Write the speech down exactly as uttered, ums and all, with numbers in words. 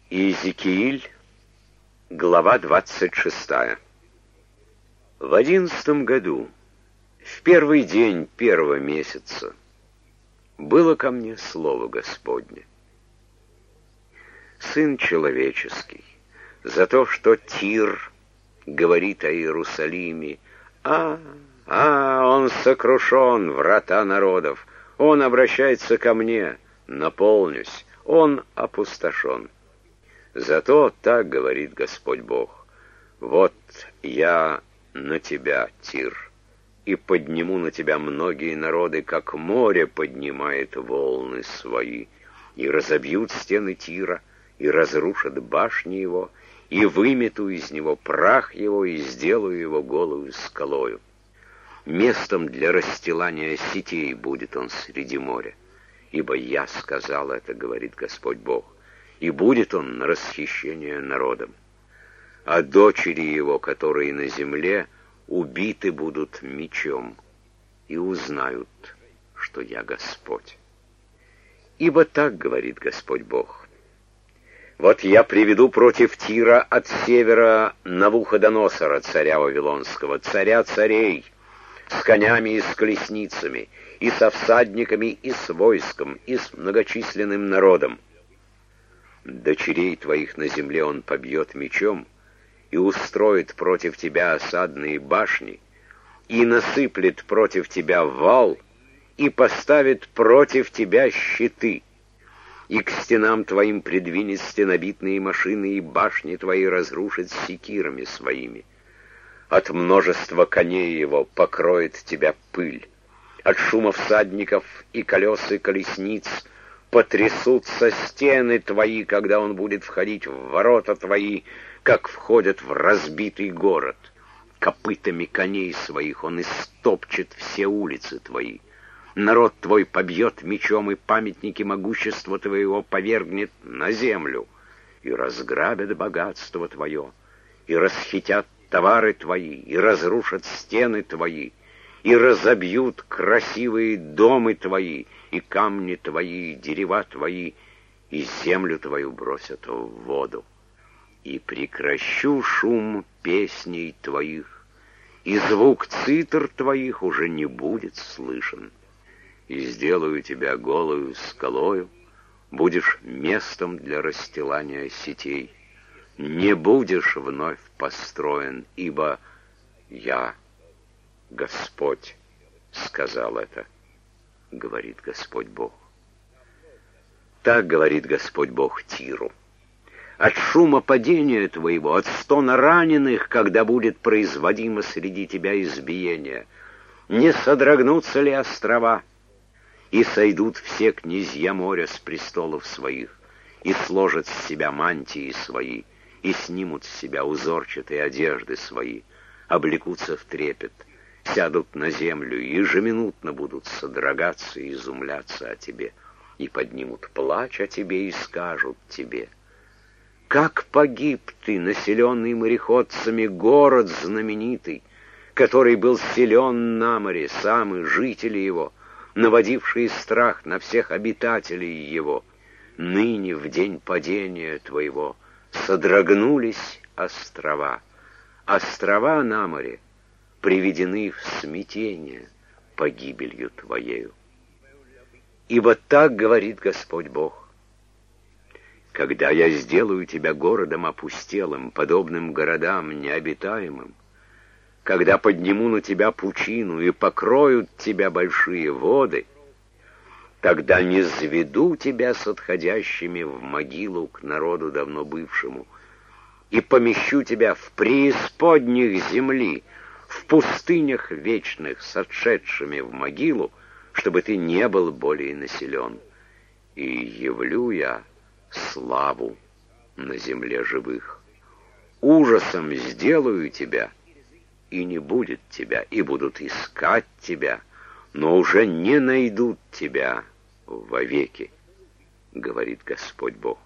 Иезекииль, глава двадцать шестая. В одиннадцатом году, в первый день первого месяца, было ко мне слово Господне: Сын человеческий, за то, что Тир говорит о Иерусалиме: а, а, он сокрушен, врата народов, он обращается ко мне, наполнюсь, он опустошен. Зато так говорит Господь Бог: вот я на тебя, Тир, и подниму на тебя многие народы, как море поднимает волны свои, и разобьют стены Тира, и разрушат башни его, и вымету из него прах его, и сделаю его голую скалою. Местом для расстилания сетей будет он среди моря, ибо я сказал это, говорит Господь Бог, и будет он на расхищение народом. А дочери его, которые на земле, убиты будут мечом, и узнают, что я Господь. Ибо так говорит Господь Бог: вот я приведу против Тира от севера Навуходоносора, царя Вавилонского, царя царей, с конями и с колесницами, и со всадниками, и с войском, и с многочисленным народом. Дочерей твоих на земле он побьет мечом, и устроит против тебя осадные башни, и насыплет против тебя вал, и поставит против тебя щиты, и к стенам твоим придвинет стенобитные машины, и башни твои разрушит секирами своими. От множества коней его покроет тебя пыль, от шума всадников и колес и колесниц потрясутся стены твои, когда он будет входить в ворота твои, как входят в разбитый город. Копытами коней своих он истопчет все улицы твои. Народ твой побьет мечом, и памятники могущества твоего повергнет на землю, и разграбят богатство твое, и расхитят товары твои, и разрушат стены твои, и разобьют красивые дома твои, и камни твои, и дерева твои, и землю твою бросят в воду. И прекращу шум песней твоих, и звук цитр твоих уже не будет слышен. И сделаю тебя голою скалою, будешь местом для расстилания сетей. Не будешь вновь построен, ибо я, Господь, сказал это, говорит Господь Бог. Так говорит Господь Бог Тиру: от шума падения твоего, от стона раненых, когда будет производимо среди тебя избиение, не содрогнутся ли острова, и сойдут все князья моря с престолов своих, и сложат с себя мантии свои, и снимут с себя узорчатые одежды свои, облекутся в трепет, сядут на землю и ежеминутно будут содрогаться и изумляться о тебе, и поднимут плач о тебе и скажут тебе: как погиб ты, населенный мореходцами, город знаменитый, который был силен на море, сам и жители его, наводившие страх на всех обитателей его. Ныне, в день падения твоего, содрогнулись острова. Острова на море приведены в смятение погибелью твоею. Ибо так говорит Господь Бог: когда я сделаю тебя городом опустелым, подобным городам необитаемым, когда подниму на тебя пучину и покроют тебя большие воды, тогда не низведу тебя с отходящими в могилу к народу давно бывшему, и помещу тебя в преисподних земли, в пустынях вечных, с отшедшими в могилу, чтобы ты не был более населен. И явлю я славу на земле живых. Ужасом сделаю тебя, и не будет тебя, и будут искать тебя, но уже не найдут тебя вовеки, говорит Господь Бог.